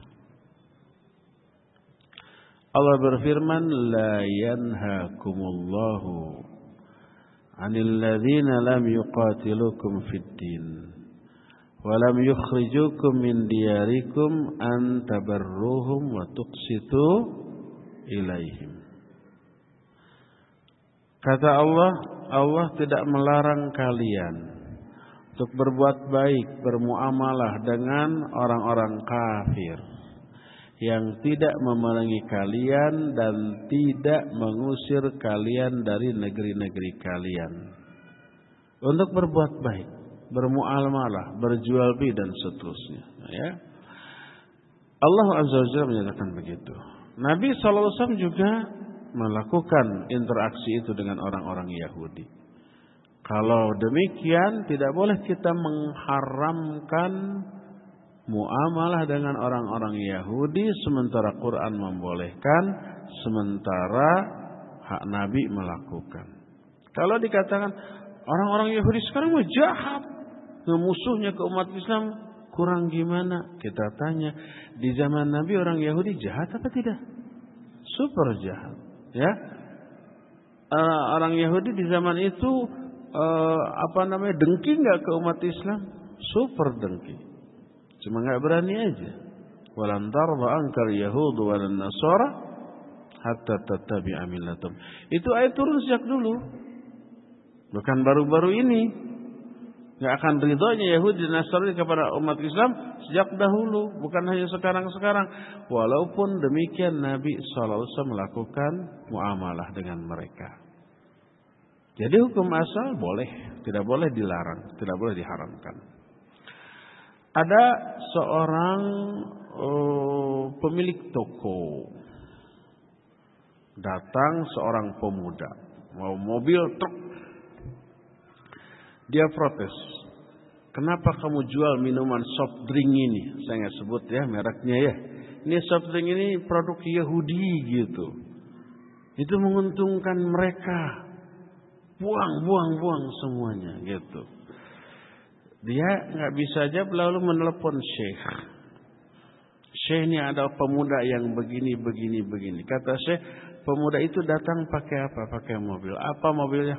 Speaker 2: Allah berfirman, la yanhaakumullahu 'anil ladzina lam yuqatilukum fid din wa lam yukhrijukum min diyarikum an tabarruhum wa tuqsitu ilaihim. Kata Allah, Allah tidak melarang kalian untuk berbuat baik, bermuamalah dengan orang-orang kafir yang tidak memerangi kalian dan tidak mengusir kalian dari negeri-negeri kalian. Untuk berbuat baik, bermuamalah, berjual beli dan seterusnya. Ya. Allah Azza wa Jalla menyatakan begitu. Nabi shallallahu alaihi wasallam juga melakukan interaksi itu dengan orang-orang Yahudi. Kalau demikian, tidak boleh kita mengharamkan muamalah dengan orang-orang Yahudi sementara Quran membolehkan, sementara hak Nabi melakukan. Kalau dikatakan orang-orang Yahudi sekarang mah jahat, musuhnya ke umat Islam, kurang gimana? Kita tanya, di zaman Nabi orang Yahudi jahat apa tidak? Super jahat, ya. Uh, orang Yahudi di zaman itu uh, apa namanya dengki nggak ke umat Islam? Super dengki. Cuma nggak berani aja. Walan tarda ankal yahudu walan nasara hatta tattabi'a millatum. Itu ayat turun sejak dulu. Bukan baru-baru ini. Nggak akan ridhonya Yahudi dan Nasrani kepada umat Islam sejak dahulu, bukan hanya sekarang-sekarang. Walaupun demikian Nabi shallallahu alaihi wasallam melakukan muamalah dengan mereka. Jadi hukum asal boleh, tidak boleh dilarang, tidak boleh diharamkan. Ada seorang uh, pemilik toko, datang seorang pemuda, mau mobil truk. Dia protes. Kenapa kamu jual minuman soft drink ini? Saya nggak sebut ya mereknya ya. Ini soft drink ini produk Yahudi gitu. Itu menguntungkan mereka. Buang, buang, buang semuanya gitu. Dia nggak bisa aja lalu menelepon Syekh. Syekh ini ada pemuda yang begini, begini, begini. Kata Syekh, pemuda itu datang pakai apa? Pakai mobil. Apa mobilnya?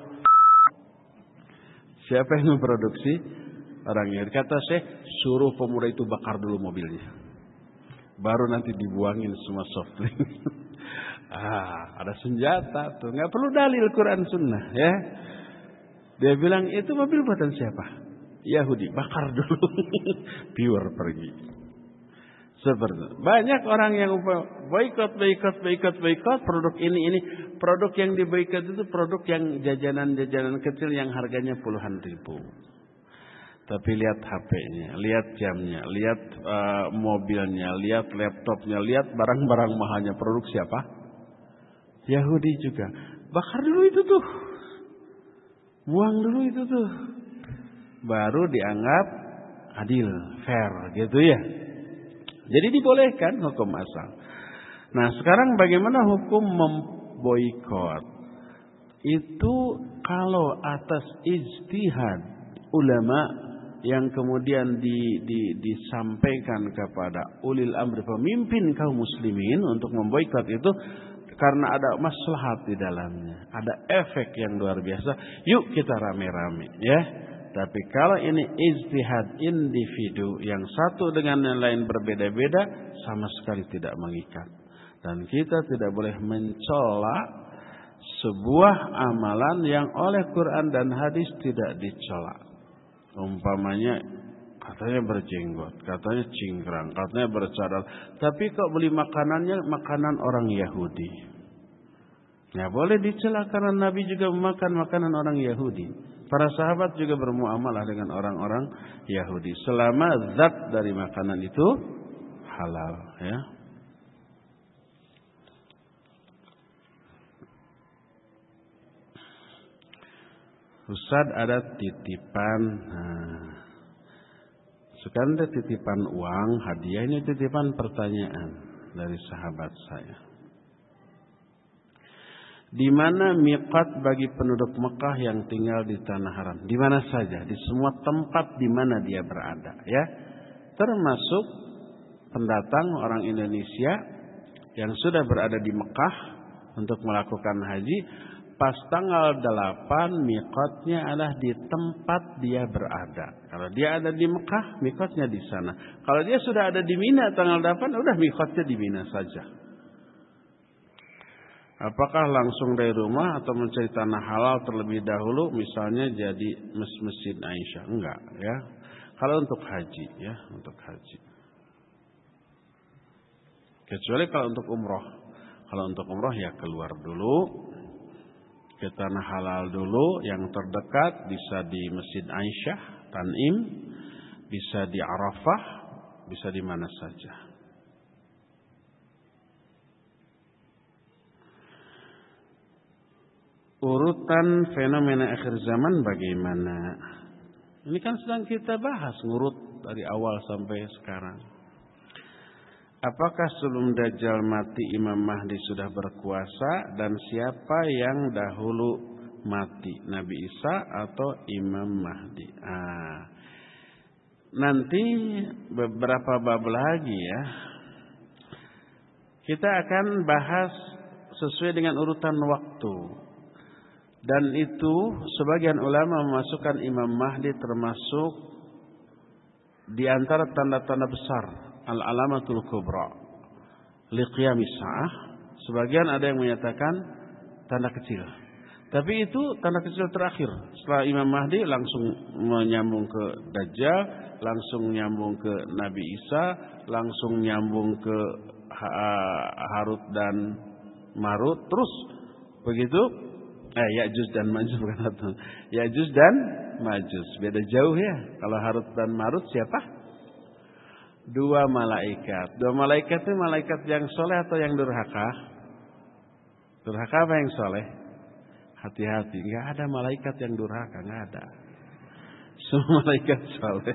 Speaker 2: Siapa yang memproduksi? Orangnya. Kata Syekh, suruh pemuda itu bakar dulu mobilnya. Baru nanti dibuangin semua soft drink. ah, ada senjata tuh. Nggak perlu dalil Quran Sunnah ya. Dia bilang, itu mobil buatan siapa? Yahudi. Bakar dulu. Pure pergi. Seperti banyak orang yang boikot, boikot, boikot, boikot produk ini ini produk yang diboikot itu produk yang jajanan-jajanan kecil yang harganya puluhan ribu. Tapi lihat H P-nya, lihat jamnya, lihat uh, mobilnya, lihat laptopnya, lihat barang-barang mahalnya produk siapa? Yahudi juga. Bakar dulu itu tuh, buang dulu itu tuh, baru dianggap adil, fair, gitu ya. Jadi dibolehkan hukum asal. Nah sekarang bagaimana hukum memboikot? Itu kalau atas ijtihad ulama yang kemudian di, di, disampaikan kepada ulil amri pemimpin kaum muslimin untuk memboikot itu karena ada maslahat di dalamnya, ada efek yang luar biasa. Yuk kita rame-rame ya. Tapi kalau ini ijtihad individu yang satu dengan yang lain berbeda-beda, sama sekali tidak mengikat. Dan kita tidak boleh mencela sebuah amalan yang oleh Quran dan hadis tidak dicela. Umpamanya katanya berjenggot, katanya cingkrang, katanya bercadar, tapi kok beli makanannya makanan orang Yahudi. Ya boleh dicela karena Nabi juga memakan makanan orang Yahudi. Para sahabat juga bermuamalah dengan orang-orang Yahudi selama zat dari makanan itu halal ya. Ustaz ada titipan. Nah, sekarang ada titipan uang, hadiah, ini titipan pertanyaan dari sahabat saya. Di mana miqat bagi penduduk Mekah yang tinggal di tanah haram? Di mana saja, di semua tempat di mana dia berada, ya. termasuk pendatang orang Indonesia yang sudah berada di Mekah untuk melakukan haji, pas tanggal delapan miqatnya adalah di tempat dia berada. Kalau dia ada di Mekah, miqatnya di sana. Kalau dia sudah ada di Mina tanggal delapan, udah miqatnya di Mina saja. Apakah langsung dari rumah atau mencari tanah halal terlebih dahulu, misalnya jadi Masjid Aisyah? Enggak, ya. Kalau untuk haji, ya, untuk haji. Kecuali kalau untuk umroh. Kalau untuk umroh ya keluar dulu ke tanah halal dulu yang terdekat, bisa di Masjid Aisyah, Tanim, bisa di Arafah, bisa di mana saja. Urutan fenomena akhir zaman bagaimana? Ini kan sedang kita bahas, ngurut dari awal sampai sekarang. Apakah sebelum Dajjal mati Imam Mahdi sudah berkuasa, dan siapa yang dahulu mati, Nabi Isa atau Imam Mahdi? Ah, nanti beberapa bab lagi ya, kita akan bahas sesuai dengan urutan waktu. Dan itu sebagian ulama memasukkan Imam Mahdi termasuk di antara tanda-tanda besar al-alamatul kubra liqiyamis sa'ah. Sebagian ada yang menyatakan tanda kecil. Tapi itu tanda kecil terakhir. Setelah Imam Mahdi langsung menyambung ke Dajjal, langsung nyambung ke Nabi Isa, langsung nyambung ke Harut dan Marut, terus begitu. Eh, Ya'juj dan Ma'juj bukan satu. Ya'juj dan Ma'juj beda jauh ya. Kalau Harut dan Marut siapa? Dua malaikat. Dua malaikat itu malaikat yang soleh atau yang durhaka? Durhaka apa yang soleh? Hati-hati. Enggak ada malaikat yang durhaka, enggak ada. Semua malaikat soleh.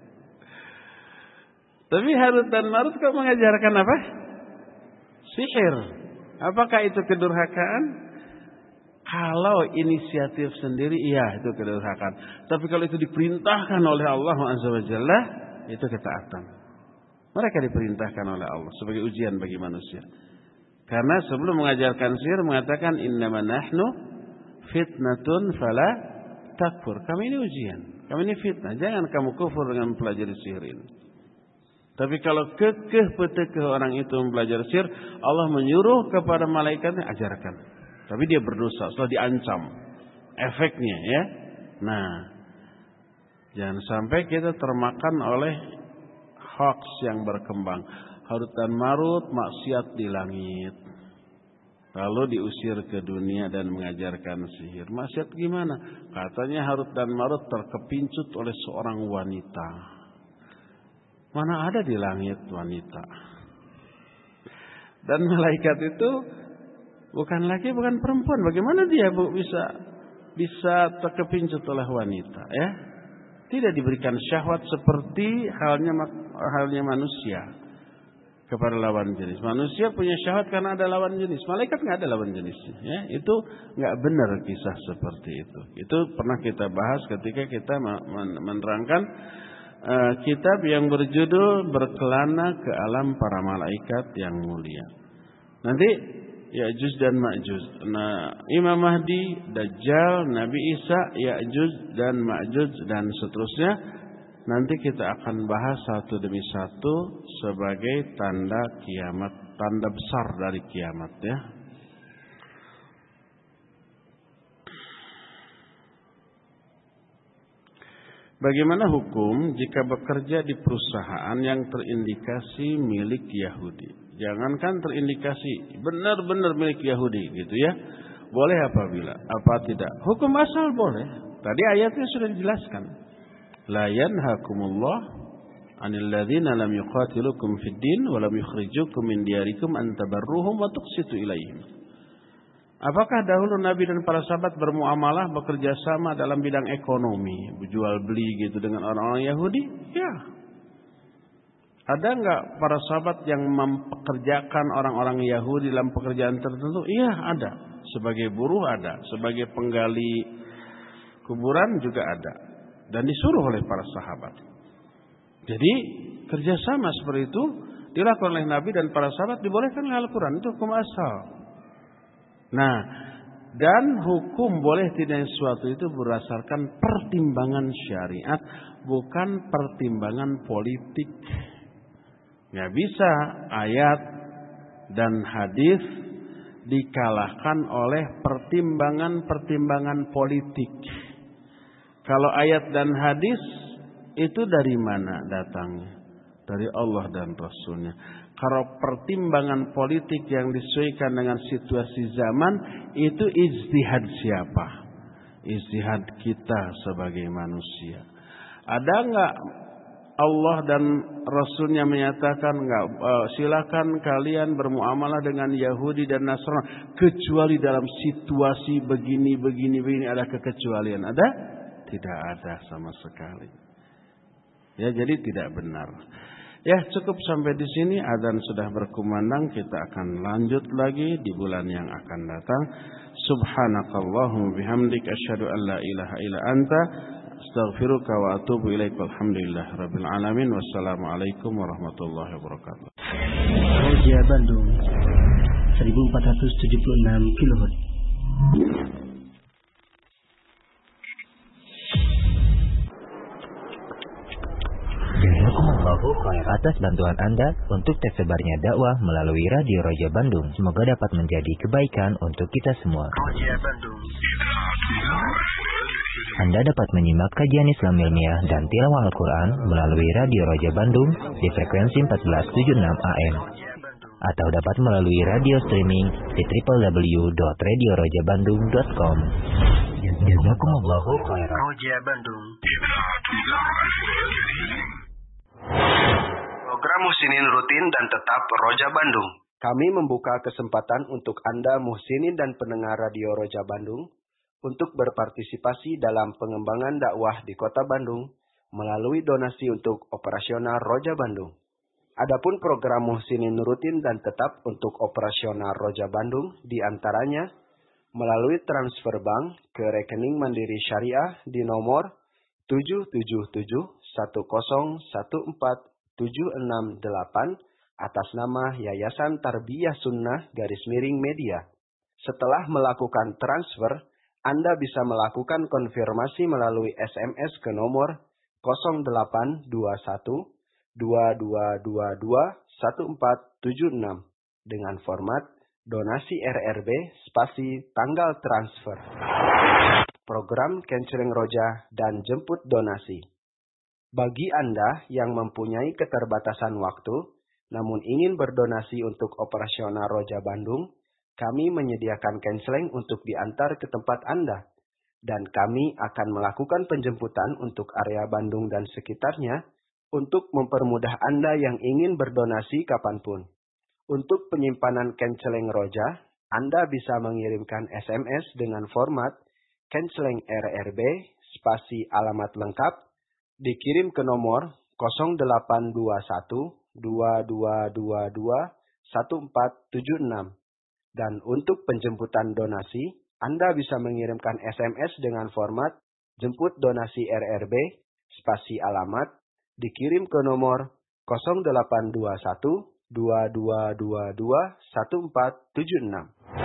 Speaker 2: Tapi Harut dan Marut kok mengajarkan apa? Sihir. Apakah itu kedurhakaan? Kalau inisiatif sendiri, iya itu kedurhakaan. Tapi kalau itu diperintahkan oleh Allah Azza wa Jalla, itu ketaatan. Mereka diperintahkan oleh Allah sebagai ujian bagi manusia. Karena sebelum mengajarkan sihir mengatakan innama nahnu fitnatun fala takfur. Kami ini ujian, kami ini fitnah. Jangan kamu kufur dengan mempelajari sihir ini. Tapi kalau kekeh petekeh orang itu mempelajari sihir, Allah menyuruh kepada malaikatnya ajarkan. Tapi dia berdosa setelah diancam. Efeknya ya. Nah, jangan sampai kita termakan oleh hoax yang berkembang. Harut dan Marut maksiat di langit, lalu diusir ke dunia dan mengajarkan sihir. Maksiat gimana? Katanya Harut dan Marut terkepincut oleh seorang wanita. Mana ada di langit wanita? Dan malaikat itu bukan laki, bukan perempuan. Bagaimana dia bu bisa bisa terkepincut oleh wanita? Ya, tidak diberikan syahwat seperti halnya halnya manusia kepada lawan jenis. Manusia punya syahwat karena ada lawan jenis. Malaikat nggak ada lawan jenisnya. Ya, itu nggak benar kisah seperti itu. Itu pernah kita bahas ketika kita menerangkan uh, kitab yang berjudul Berkelana ke Alam Para Malaikat yang Mulia. Nanti Ya'juj dan Ma'juj. Nah, Imam Mahdi, Dajjal, Nabi Isa, Ya'juj dan Ma'juj dan seterusnya. Nanti kita akan bahas satu demi satu sebagai tanda kiamat, tanda besar dari kiamat ya. Bagaimana hukum jika bekerja di perusahaan yang terindikasi milik Yahudi? Jangankan terindikasi, benar-benar milik Yahudi gitu ya. Boleh apabila, apa tidak? Hukum asal boleh. Tadi ayatnya sudah dijelaskan. La yanhakumullah 'anil ladzina lam yuqatilukum fid din wa lam yukhrijukum min diyarikum an tabarruhum wa tuqsitu ilaihim. Apakah dahulu Nabi dan para sahabat bermuamalah, bekerja sama dalam bidang ekonomi, berjual beli gitu dengan orang-orang Yahudi? Ya. Ada enggak para sahabat yang mempekerjakan orang-orang Yahudi dalam pekerjaan tertentu? Iya, ada. Sebagai buruh ada, sebagai penggali kuburan juga ada. Dan disuruh oleh para sahabat. Jadi kerjasama seperti itu dilakukan oleh Nabi dan para sahabat, dibolehkan oleh Al-Quran. Itu hukum asal. Nah, dan hukum boleh tidak sesuatu itu berdasarkan pertimbangan syariat, bukan pertimbangan politik. Nggak bisa ayat dan hadis dikalahkan oleh pertimbangan-pertimbangan politik. Kalau ayat dan hadis itu dari mana datangnya? Dari Allah dan Rasulnya. Kalau pertimbangan politik yang disesuaikan dengan situasi zaman, itu ijtihad siapa? Ijtihad kita sebagai manusia. Ada enggak Allah dan Rasulnya menyatakan enggak, uh, silakan kalian bermuamalah dengan Yahudi dan Nasrani kecuali dalam situasi begini begini begini, ada kekecualian? Ada? Tidak ada sama sekali. Ya, jadi tidak benar. Ya, cukup sampai di sini. Adzan sudah berkumandang. Kita akan lanjut lagi di bulan yang akan datang. Subhanakallahumma bihamdik asyhadu an la ilaha illa anta astaghfiruka wa atubu ilaik. Alhamdulillah rabbil alamin. Wassalamualaikum warahmatullahi wabarakatuh.
Speaker 1: Roja Bandung seribu empat ratus tujuh puluh enam kilohertz.
Speaker 3: Atas bantuan Anda untuk tersebarnya dakwah melalui Radio Roja Bandung, semoga dapat menjadi kebaikan untuk kita semua.
Speaker 4: Roja Bandung.
Speaker 3: Anda dapat menyimak kajian Islam ilmiah dan tilawah Al-Quran melalui Radio Roja Bandung di frekuensi empat belas tujuh puluh enam A M, atau dapat melalui radio streaming di w w w dot radio roja bandung dot com. Jazakumullahu khairan.
Speaker 4: Roja Bandung. Program Muhsinin rutin dan tetap Roja Bandung. Kami membuka kesempatan untuk Anda Muhsinin dan pendengar Radio Roja Bandung untuk berpartisipasi dalam pengembangan dakwah di Kota Bandung melalui donasi untuk operasional Roja Bandung. Adapun program Muhsinin rutin dan tetap untuk operasional Roja Bandung diantaranya melalui transfer bank ke rekening Mandiri Syariah di nomor tujuh tujuh tujuh satu nol satu empat tujuh enam delapan atas nama Yayasan Tarbiyah Sunnah garis miring Media. Setelah melakukan transfer, Anda bisa melakukan konfirmasi melalui S M S ke nomor nol delapan dua satu dua dua dua dua satu empat tujuh enam dengan format donasi R R B spasi tanggal transfer. Program Canceling Roja dan jemput donasi. Bagi Anda yang mempunyai keterbatasan waktu, namun ingin berdonasi untuk operasional Roja Bandung, kami menyediakan canceling untuk diantar ke tempat Anda. Dan kami akan melakukan penjemputan untuk area Bandung dan sekitarnya untuk mempermudah Anda yang ingin berdonasi kapanpun. Untuk penyimpanan canceling Roja, Anda bisa mengirimkan S M S dengan format canceling R R B spasi alamat lengkap dikirim ke nomor nol delapan dua satu dua dua dua dua satu empat tujuh enam. Dan untuk penjemputan donasi, Anda bisa mengirimkan S M S dengan format jemput donasi R R B spasi alamat dikirim ke nomor nol delapan dua satu dua dua dua dua satu empat tujuh enam.